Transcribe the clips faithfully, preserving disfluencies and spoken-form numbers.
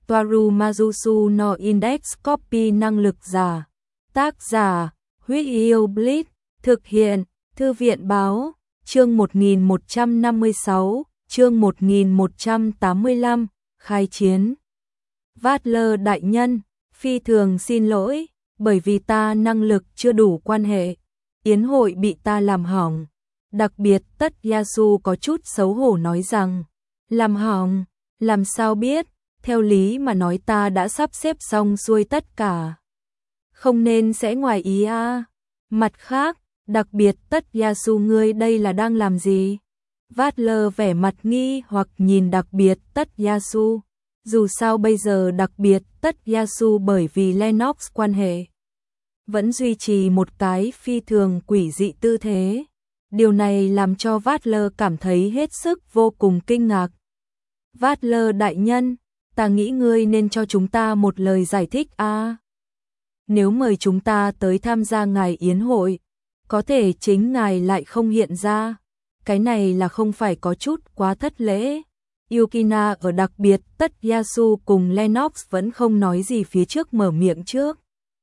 Toaru Majusu no Index Copy năng lực giả. Tác giả, Huyết Yêu Blitz, thực hiện, Thư viện Báo, chương một nghìn một trăm năm mươi sáu, chương một nghìn một trăm tám mươi lăm, khai chiến. Vattler đại nhân, phi thường xin lỗi, bởi vì ta năng lực chưa đủ quan hệ, yến hội bị ta làm hỏng. Đặc biệt Tất Yasu có chút xấu hổ nói rằng, làm hỏng, làm sao biết, theo lý mà nói ta đã sắp xếp xong xuôi tất cả. Không nên sẽ ngoài ý à. Mặt khác, đặc biệt Tất Yasu ngươi đây là đang làm gì? Vattler vẻ mặt nghi hoặc nhìn đặc biệt Tất Yasu. Dù sao bây giờ đặc biệt Tất Yasu bởi vì Lennox quan hệ vẫn duy trì một cái phi thường quỷ dị tư thế. Điều này làm cho Vattler cảm thấy hết sức vô cùng kinh ngạc. Vattler đại nhân, ta nghĩ ngươi nên cho chúng ta một lời giải thích a. À. Nếu mời chúng ta tới tham gia ngài yến hội, có thể chính ngài lại không hiện ra. Cái này là không phải có chút quá thất lễ. Yukina ở đặc biệt Tất Yasu cùng Lennox vẫn không nói gì phía trước mở miệng trước.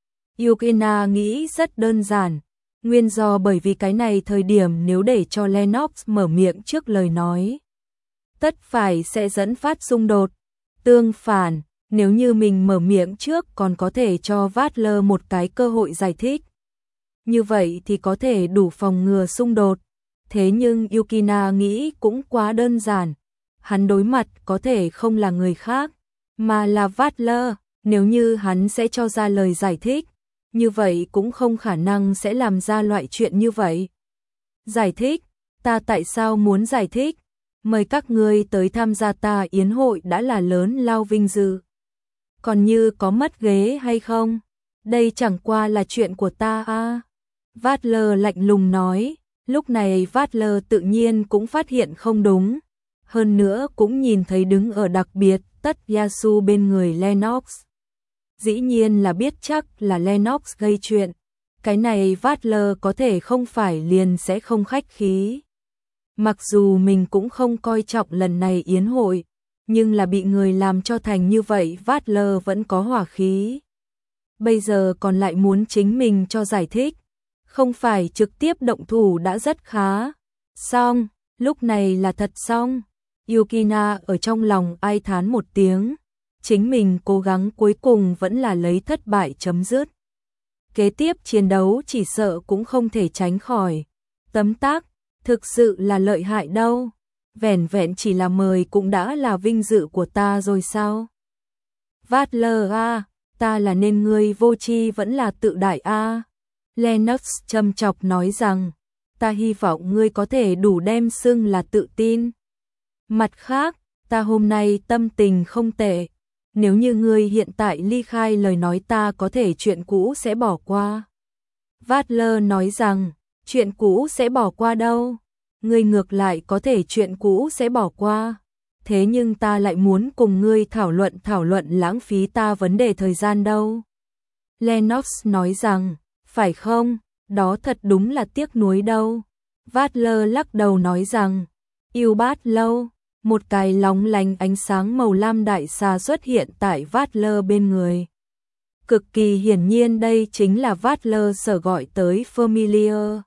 Yukina nghĩ rất đơn giản. Nguyên do bởi vì cái này thời điểm nếu để cho Lennox mở miệng trước lời nói, tất phải sẽ dẫn phát xung đột. Tương phản, nếu như mình mở miệng trước còn có thể cho Vattler một cái cơ hội giải thích. Như vậy thì có thể đủ phòng ngừa xung đột. Thế nhưng Yukina nghĩ cũng quá đơn giản. Hắn đối mặt có thể không là người khác, mà là Vattler. Nếu như hắn sẽ cho ra lời giải thích, như vậy cũng không khả năng sẽ làm ra loại chuyện như vậy. Giải thích? Ta tại sao muốn giải thích? Mời các ngươi tới tham gia ta yến hội đã là lớn lao vinh dự. Còn như có mất ghế hay không? Đây chẳng qua là chuyện của ta à. Vattler lạnh lùng nói. Lúc này Vattler tự nhiên cũng phát hiện không đúng. Hơn nữa cũng nhìn thấy đứng ở đặc biệt Tất Yasu bên người Lennox. Dĩ nhiên là biết chắc là Lennox gây chuyện. Cái này Vattler có thể không phải liền sẽ không khách khí. Mặc dù mình cũng không coi trọng lần này yến hội, nhưng là bị người làm cho thành như vậy Vattler vẫn có hỏa khí. Bây giờ còn lại muốn chính mình cho giải thích, không phải trực tiếp động thủ đã rất khá. Xong, lúc này là thật xong. Yukina ở trong lòng ai thán một tiếng. Chính mình cố gắng cuối cùng vẫn là lấy thất bại chấm dứt. Kế tiếp chiến đấu chỉ sợ cũng không thể tránh khỏi. Tấm tắc, thực sự là lợi hại đâu. Vẻn vẹn chỉ là mời cũng đã là vinh dự của ta rồi sao? Vattler a, ta là nên ngươi vô tri vẫn là tự đại a. Lennox châm chọc nói rằng, ta hy vọng ngươi có thể đủ đem xưng là tự tin. Mặt khác, ta hôm nay tâm tình không tệ. Nếu như ngươi hiện tại ly khai lời nói ta có thể chuyện cũ sẽ bỏ qua. Vattler nói rằng, chuyện cũ sẽ bỏ qua đâu? Ngươi ngược lại có thể chuyện cũ sẽ bỏ qua. Thế nhưng ta lại muốn cùng ngươi thảo luận thảo luận lãng phí ta vấn đề thời gian đâu. Lennox nói rằng, phải không? Đó thật đúng là tiếc nuối đâu. Vattler lắc đầu nói rằng, yêu bát lâu. Một cái lóng lánh ánh sáng màu lam đại xà xuất hiện tại Vattler bên người. Cực kỳ hiển nhiên đây chính là Vattler sở gọi tới Familiar.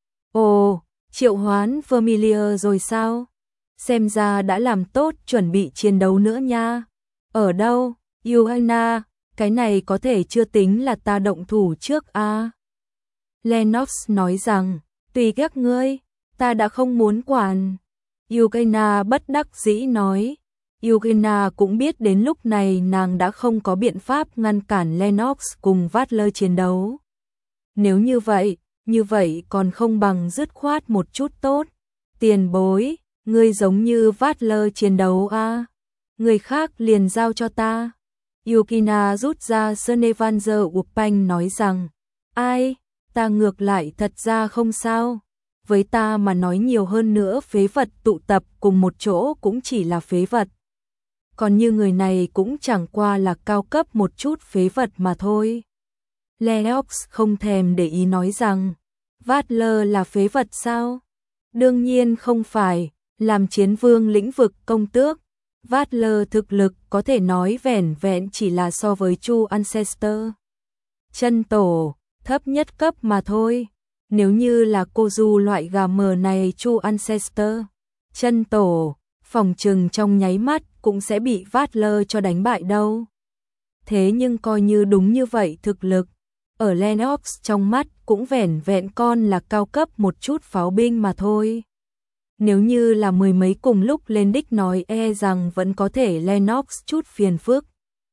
Ồ, triệu hoán Familiar rồi sao? Xem ra đã làm tốt chuẩn bị chiến đấu nữa nha. Ở đâu? Yukina, cái này có thể chưa tính là ta động thủ trước à? Lennox nói rằng, tùy các ngươi, ta đã không muốn quản. Yukina bất đắc dĩ nói. Yukina cũng biết đến lúc này nàng đã không có biện pháp ngăn cản Lennox cùng Vattler chiến đấu. Nếu như vậy, như vậy còn không bằng dứt khoát một chút tốt. Tiền bối, ngươi giống như Vattler chiến đấu à? Người khác liền giao cho ta. Yukina rút ra Snevanzer Upanh nói rằng, ai, ta ngược lại thật ra không sao. Với ta mà nói nhiều hơn nữa phế vật tụ tập cùng một chỗ cũng chỉ là phế vật. Còn như người này cũng chẳng qua là cao cấp một chút phế vật mà thôi. Lennox không thèm để ý nói rằng, Vattler là phế vật sao? Đương nhiên không phải, làm chiến vương lĩnh vực công tước. Butler thực lực có thể nói vẻn vẹn chỉ là so với Chu Ancestor. Chân tổ, thấp nhất cấp mà thôi. Nếu như là cô Du loại gà mờ này Chu Ancestor, chân tổ, phòng trừng trong nháy mắt cũng sẽ bị Butler cho đánh bại đâu. Thế nhưng coi như đúng như vậy thực lực, ở Lennox trong mắt cũng vẻn vẹn con là cao cấp một chút pháo binh mà thôi. Nếu như là mười mấy cùng lúc lên đích nói e rằng vẫn có thể Lennox chút phiền phức.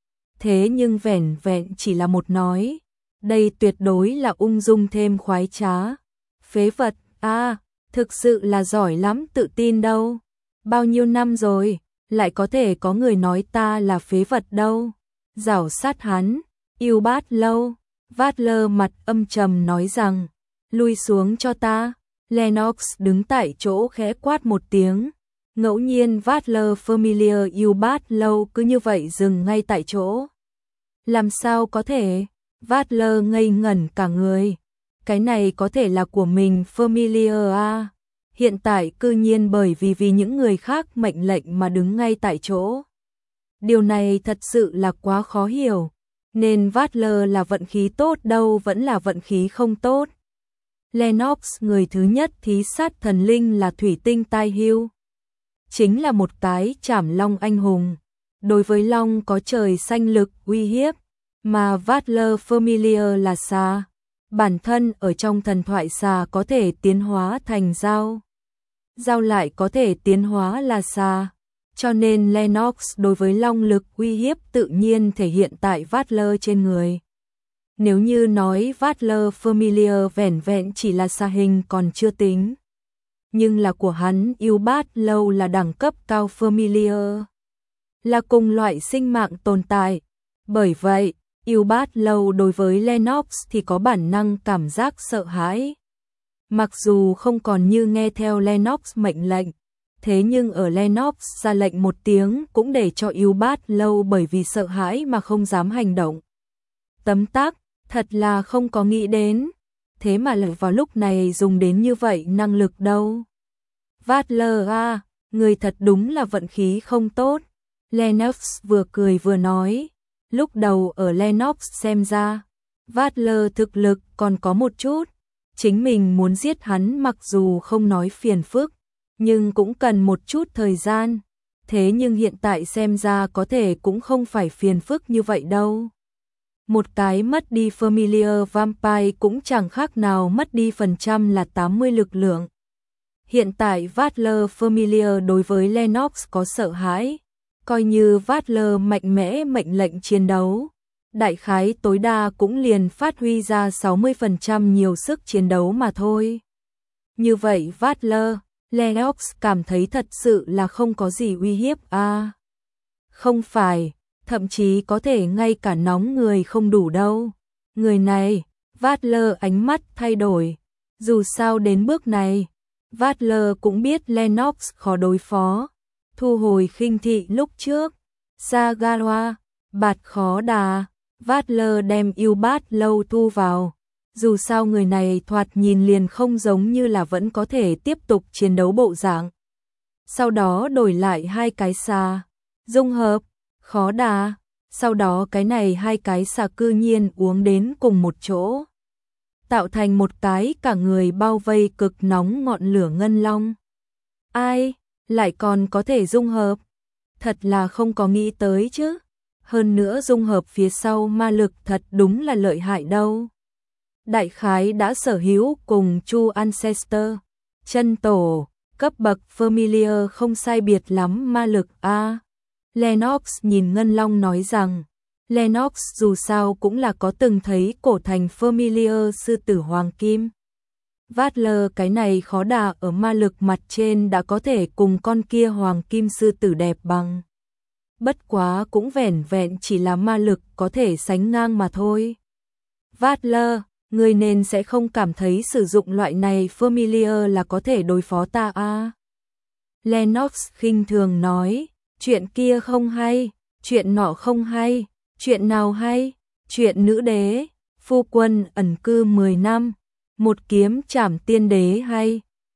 Thế nhưng vẻn vẹn chỉ là một nói, đây tuyệt đối là ung dung thêm khoái trá. Phế vật, a à, thực sự là giỏi lắm tự tin đâu. Bao nhiêu năm rồi, lại có thể có người nói ta là phế vật đâu. Giảo sát hắn, yêu bát lâu. Butler mặt âm trầm nói rằng, lui xuống cho ta. Lennox đứng tại chỗ khẽ quát một tiếng. Ngẫu nhiên Butler Familiar yêu bát lâu cứ như vậy dừng ngay tại chỗ. Làm sao có thể? Butler ngây ngẩn cả người. Cái này có thể là của mình Familiar à? Hiện tại cư nhiên bởi vì vì những người khác mệnh lệnh mà đứng ngay tại chỗ. Điều này thật sự là quá khó hiểu. Nên Butler là vận khí tốt đâu vẫn là vận khí không tốt. Lennox người thứ nhất thí sát thần linh là thủy tinh tai hưu. Chính là một cái trảm long anh hùng. Đối với long có trời xanh lực uy hiếp. Mà Butler Familiar là xà. Bản thân ở trong thần thoại xà có thể tiến hóa thành dao. Dao lại có thể tiến hóa là xà. Cho nên Lennox đối với long lực uy hiếp tự nhiên thể hiện tại Butler trên người. Nếu như nói Butler Familiar vẻn vẹn chỉ là xà hình còn chưa tính. Nhưng là của hắn yêu bát lâu là đẳng cấp cao Familiar. Là cùng loại sinh mạng tồn tại. Bởi vậy, yêu bát lâu đối với Lennox thì có bản năng cảm giác sợ hãi. Mặc dù không còn như nghe theo Lennox mệnh lệnh. Thế nhưng ở Lennox ra lệnh một tiếng cũng để cho yêu bát lâu bởi vì sợ hãi mà không dám hành động. Tấm tắc, thật là không có nghĩ đến. Thế mà lại vào lúc này dùng đến như vậy năng lực đâu. Butler à, người thật đúng là vận khí không tốt. Lennox vừa cười vừa nói. Lúc đầu ở Lennox xem ra, Butler thực lực còn có một chút. Chính mình muốn giết hắn mặc dù không nói phiền phức. Nhưng cũng cần một chút thời gian. Thế nhưng hiện tại xem ra có thể cũng không phải phiền phức như vậy đâu. Một cái mất đi Familiar Vampire cũng chẳng khác nào mất đi phần trăm là tám mươi lực lượng. Hiện tại Butler Familiar đối với Lennox có sợ hãi. Coi như Butler mạnh mẽ mệnh lệnh chiến đấu. Đại khái tối đa cũng liền phát huy ra sáu mươi phần trăm nhiều sức chiến đấu mà thôi. Như vậy Butler Lennox cảm thấy thật sự là không có gì uy hiếp à. Không phải, thậm chí có thể ngay cả nóng người không đủ đâu. Người này, Butler ánh mắt thay đổi. Dù sao đến bước này, Butler cũng biết Lennox khó đối phó. Thu hồi khinh thị lúc trước. Sagara, bạt khó đà, Butler đem yêu bát lâu thu vào. Dù sao người này thoạt nhìn liền không giống như là vẫn có thể tiếp tục chiến đấu bộ dạng. Sau đó đổi lại hai cái xà, dung hợp, khó đà, sau đó cái này hai cái xà cư nhiên uống đến cùng một chỗ. Tạo thành một cái cả người bao vây cực nóng ngọn lửa ngân long. Ai, lại còn có thể dung hợp? Thật là không có nghĩ tới chứ. Hơn nữa dung hợp phía sau ma lực thật đúng là lợi hại đâu. Đại khái đã sở hữu cùng Chu Ancestor, chân tổ, cấp bậc Familiar không sai biệt lắm ma lực a. À. Lennox nhìn Ngân Long nói rằng, Lennox dù sao cũng là có từng thấy cổ thành Familiar sư tử hoàng kim. Butler cái này khó đà ở ma lực mặt trên đã có thể cùng con kia hoàng kim sư tử đẹp bằng. Bất quá cũng vẻn vẹn chỉ là ma lực có thể sánh ngang mà thôi. Butler, người nên sẽ không cảm thấy sử dụng loại này Familiar là có thể đối phó ta a. À. Lennox khinh thường nói, chuyện kia không hay, chuyện nọ không hay, chuyện nào hay, chuyện nữ đế, phu quân ẩn cư mười năm, một kiếm trảm tiên đế hay.